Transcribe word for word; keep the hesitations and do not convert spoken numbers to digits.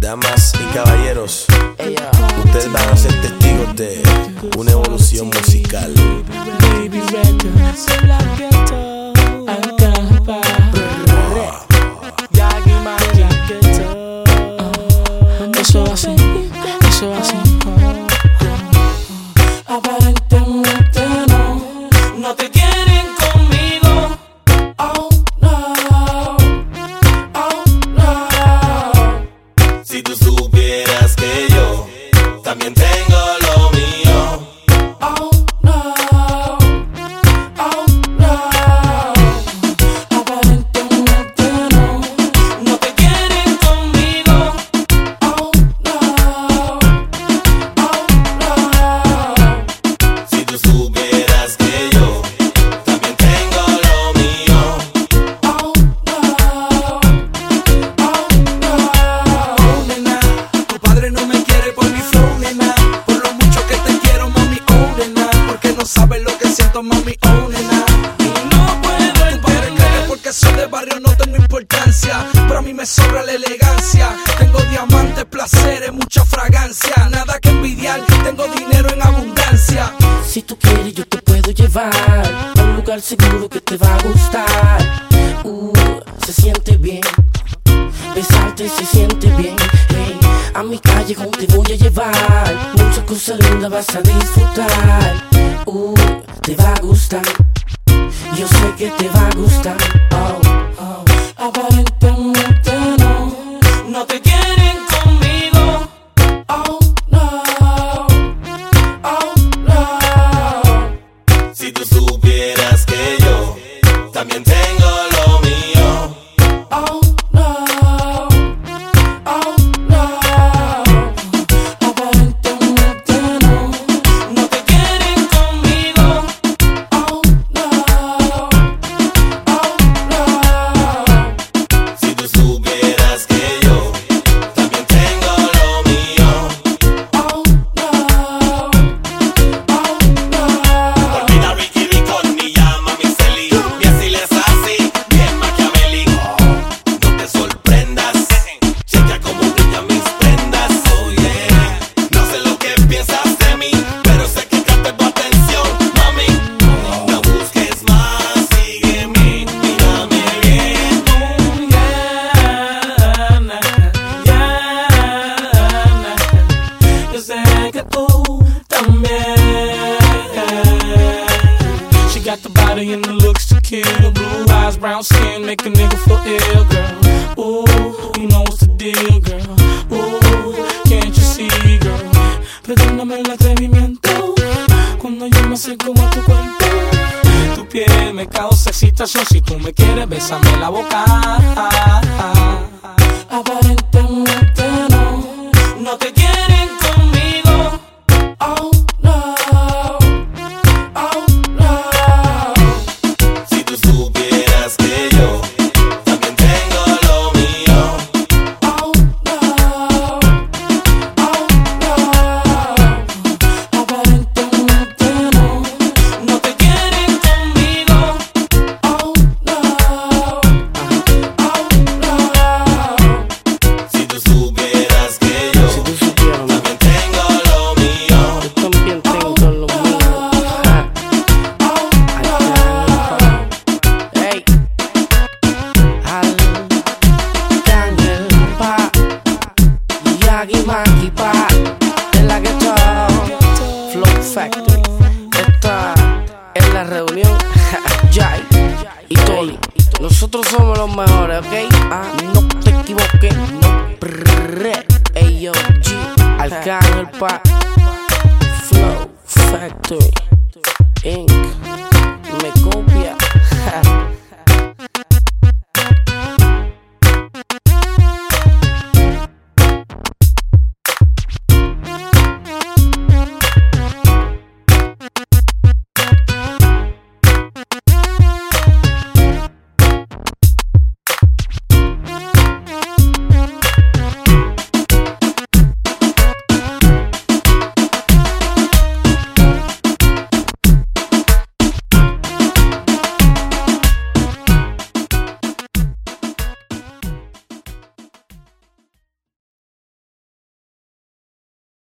Damas y caballeros, ustedes van a ser testigos de una evolución musical. Baby Records, acá pa Yagi Maki, eso así, eso así. Aparentemente no, no te quieren conmigo. Oh no, oh no. Si tú supieras que yo también tengo lo mío. Oh no, oh no. Aparentemente no, no te quieren conmigo. Oh no, oh no. Si tú supieras que yo también tengo lo mío. Oh no, oh no. Nena, tu padre no me quiere por mi flow, nena. Por lo mucho que te quiero, mami, oh, nena. Porque no sabes lo que siento, mami, oh, nena. Y no puedo Tu padre cree que entender. porque soy de barrio no tengo importancia, pero a mí me sobra la elegancia. Tengo diamantes, placeres, mucha fragancia. Nada que envidiar, tengo dinero en abundancia. Si tú quieres yo te puedo llevar a un lugar seguro que te va a gustar. Uh, se siente bien besarte, se siente bien. Hey, a mi callejón te voy a llevar. Muchas cosas lindas vas a disfrutar. Uh, te va a gustar. Yo sé que te va a gustar. Oh, oh. Aparentemente no, no te quieren conmigo. Oh no, oh no. Si tú supieras que yo también tengo lo mío. Oh no, oh no. Aparentemente no, no te quieren conmigo. Oh no, oh no. Si tú supieras que yo también tengo lo mío. Oh no, oh no. Olvida Ricky Ricón ni llama mi Celi. Mi así es así, bien maquiavélico. No te sorprendas, checa como brillan mis prendas. Oh yeah, no sé lo que piensas de mí, pero sé que capté tu atención, mami. No busques más, sígueme, mírame bien. Yeah, nah, yeah, nah. Yo sé que tú también. She got the body and the looks to kill. Blue eyes, brown skin, make a nigga feel ill, girl. Ooh, you know what's the deal, girl. Ooh, can't you see, girl? Perdóname el atrevimiento cuando yo me acerco a tu cuerpo. Tu piel me causa excitación. Si tú me quieres, bésame la boca. Aparentemente no, no te quieren conmigo. Oh no, oh no. Si tú supieras que yo también tengo lo mío. Oh no, oh no. Aparentemente no, no te quieren conmigo. Oh no, oh no. Si tú supieras que yo Si tú supieras, también tengo lo mío. yo también tengo lo mío. Ja. Ey, al Daniel Pa, Yagi Maki Pa, de la Ghetto Flow Factory. Esta es la reunión. Jai y Tony. Nosotros somos los mejores, ¿ok? Ah, no te equivoques. No. Prrr. Ey, yo, G. Arcángel Pa. Flow Factory Inc